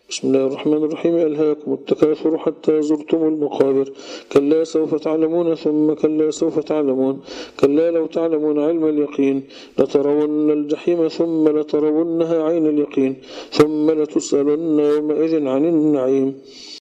بسم الله الرحمن الرحيم. ألهاكم التكاثر حتى زرتم المقابر. كلا سوف تعلمون ثم كلا سوف تعلمون. كلا لو تعلمون علم اليقين لترون الجحيم ثم لترونها عين اليقين ثم لتسألن يومئذ عن النعيم.